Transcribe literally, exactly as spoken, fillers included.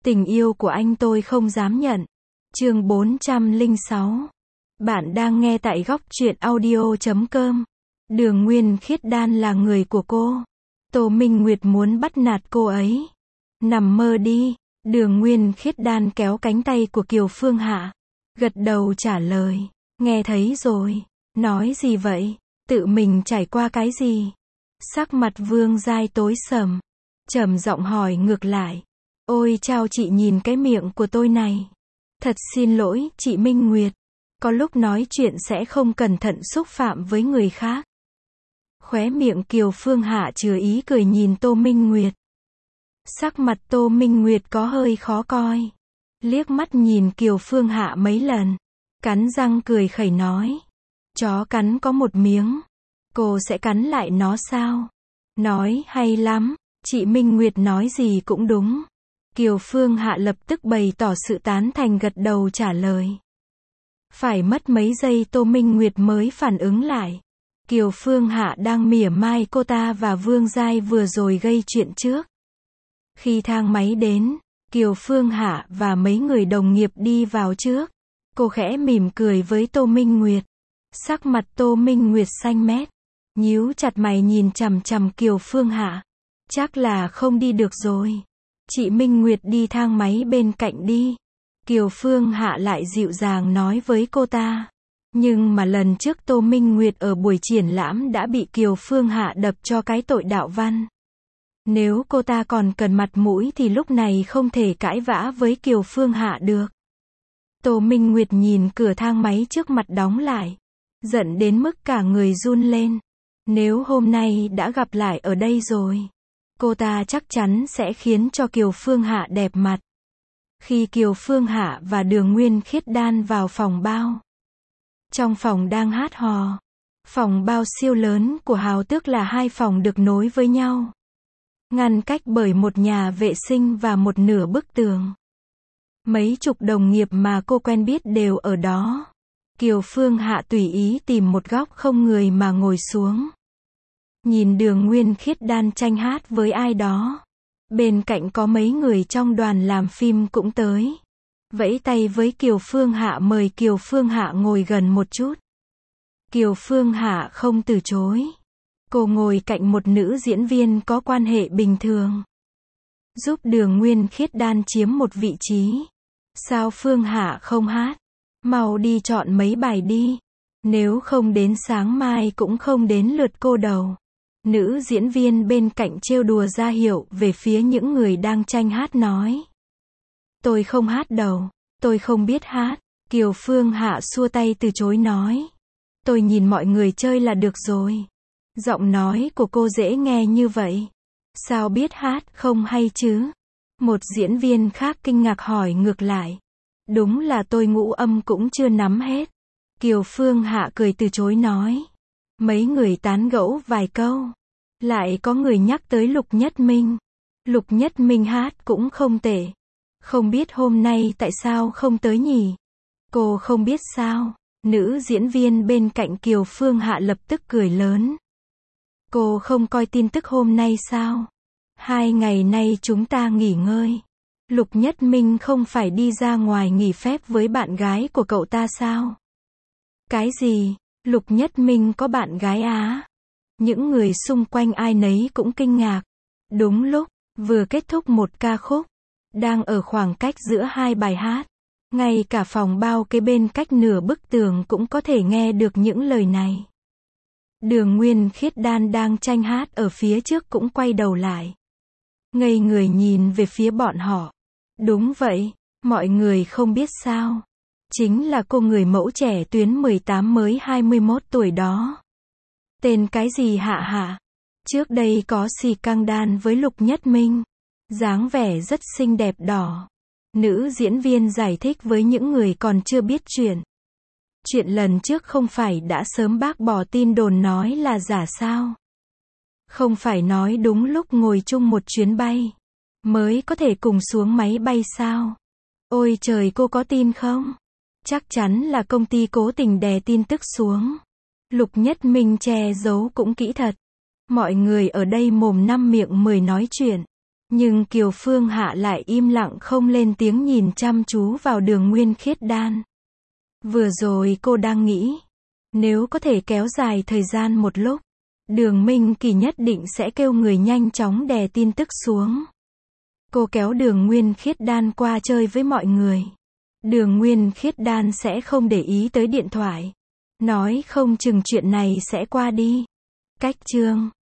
Tình yêu của anh tôi không dám nhận. Chương bốn trăm lẻ sáu. Bạn đang nghe tại góc truyện audio chấm com. Đường Nguyên Khiết Đan là người của cô. Tô Minh Nguyệt muốn bắt nạt cô ấy. Nằm mơ đi. Đường Nguyên Khiết Đan kéo cánh tay của Kiều Phương Hạ. Gật đầu trả lời. Nghe thấy rồi. Nói gì vậy? Tự mình trải qua cái gì? Sắc mặt Vương Giai tối sầm. Trầm giọng hỏi ngược lại. Ôi chao, chị nhìn cái miệng của tôi này. Thật xin lỗi, chị Minh Nguyệt. Có lúc nói chuyện sẽ không cẩn thận xúc phạm với người khác. Khóe miệng Kiều Phương Hạ chứa ý cười nhìn Tô Minh Nguyệt. Sắc mặt Tô Minh Nguyệt có hơi khó coi. Liếc mắt nhìn Kiều Phương Hạ mấy lần. Cắn răng cười khẩy nói. Chó cắn có một miếng. Cô sẽ cắn lại nó sao? Nói hay lắm. Chị Minh Nguyệt nói gì cũng đúng. Kiều Phương Hạ lập tức bày tỏ sự tán thành, gật đầu trả lời. Phải mất mấy giây Tô Minh Nguyệt mới phản ứng lại. Kiều Phương Hạ đang mỉa mai cô ta và Vương Giai vừa rồi gây chuyện trước. Khi thang máy đến, Kiều Phương Hạ và mấy người đồng nghiệp đi vào trước. Cô khẽ mỉm cười với Tô Minh Nguyệt. Sắc mặt Tô Minh Nguyệt xanh mét. Nhíu chặt mày nhìn chằm chằm Kiều Phương Hạ. Chắc là không đi được rồi. Chị Minh Nguyệt đi thang máy bên cạnh đi. Kiều Phương Hạ lại dịu dàng nói với cô ta. Nhưng mà lần trước Tô Minh Nguyệt ở buổi triển lãm đã bị Kiều Phương Hạ đập cho cái tội đạo văn. Nếu cô ta còn cần mặt mũi thì lúc này không thể cãi vã với Kiều Phương Hạ được. Tô Minh Nguyệt nhìn cửa thang máy trước mặt đóng lại. Giận đến mức cả người run lên. Nếu hôm nay đã gặp lại ở đây rồi, cô ta chắc chắn sẽ khiến cho Kiều Phương Hạ đẹp mặt. Khi Kiều Phương Hạ và Đường Nguyên Khiết Đan vào phòng bao. Trong phòng đang hát hò. Phòng bao siêu lớn của Hào Tước là hai phòng được nối với nhau. Ngăn cách bởi một nhà vệ sinh và một nửa bức tường. Mấy chục đồng nghiệp mà cô quen biết đều ở đó. Kiều Phương Hạ tùy ý tìm một góc không người mà ngồi xuống. Nhìn Đường Nguyên Khiết Đan tranh hát với ai đó. Bên cạnh có mấy người trong đoàn làm phim cũng tới. Vẫy tay với Kiều Phương Hạ mời Kiều Phương Hạ ngồi gần một chút. Kiều Phương Hạ không từ chối. Cô ngồi cạnh một nữ diễn viên có quan hệ bình thường. Giúp Đường Nguyên Khiết Đan chiếm một vị trí. Sao Phương Hạ không hát? Mau đi chọn mấy bài đi. Nếu không đến sáng mai cũng không đến lượt cô đầu. Nữ diễn viên bên cạnh trêu đùa ra hiệu về phía những người đang tranh hát nói. Tôi không hát đâu. Tôi không biết hát. Kiều Phương Hạ xua tay từ chối nói. Tôi nhìn mọi người chơi là được rồi. Giọng nói của cô dễ nghe như vậy. Sao biết hát không hay chứ? Một diễn viên khác kinh ngạc hỏi ngược lại. Đúng là tôi ngũ âm cũng chưa nắm hết. Kiều Phương Hạ cười từ chối nói. Mấy người tán gẫu vài câu. Lại có người nhắc tới Lục Nhất Minh. Lục Nhất Minh hát cũng không tệ. Không biết hôm nay tại sao không tới nhỉ? Cô không biết sao? Nữ diễn viên bên cạnh Kiều Phương Hạ lập tức cười lớn. Cô không coi tin tức hôm nay sao? Hai ngày nay chúng ta nghỉ ngơi. Lục Nhất Minh không phải đi ra ngoài nghỉ phép với bạn gái của cậu ta sao? Cái gì? Lục Nhất Minh có bạn gái á? Những người xung quanh ai nấy cũng kinh ngạc. Đúng lúc, vừa kết thúc một ca khúc. Đang ở khoảng cách giữa hai bài hát. Ngay cả phòng bao kế bên cách nửa bức tường cũng có thể nghe được những lời này. Đường Nguyên Khiết Đan đang tranh hát ở phía trước cũng quay đầu lại. Ngây người nhìn về phía bọn họ. Đúng vậy, mọi người không biết sao. Chính là cô người mẫu trẻ tuyến mười tám mới hai mươi mốt tuổi đó. Tên cái gì hạ hạ? Trước đây có xì căng đan với Lục Nhất Minh. Dáng vẻ rất xinh đẹp đỏ. Nữ diễn viên giải thích với những người còn chưa biết chuyện. Chuyện lần trước không phải đã sớm bác bỏ tin đồn nói là giả sao? Không phải nói đúng lúc ngồi chung một chuyến bay mới có thể cùng xuống máy bay sao? Ôi trời, cô có tin không? Chắc chắn là công ty cố tình đè tin tức xuống. Lục Nhất Minh che giấu cũng kỹ thật. Mọi người ở đây mồm năm miệng mười nói chuyện. Nhưng Kiều Phương Hạ lại im lặng không lên tiếng nhìn chăm chú vào Đường Nguyên Khiết Đan. Vừa rồi cô đang nghĩ, nếu có thể kéo dài thời gian một lúc, Đường Minh Kỳ nhất định sẽ kêu người nhanh chóng đè tin tức xuống. Cô kéo Đường Nguyên Khiết Đan qua chơi với mọi người. Đường Nguyên Khiết Đan sẽ không để ý tới điện thoại. Nói không chừng chuyện này sẽ qua đi. Cách chương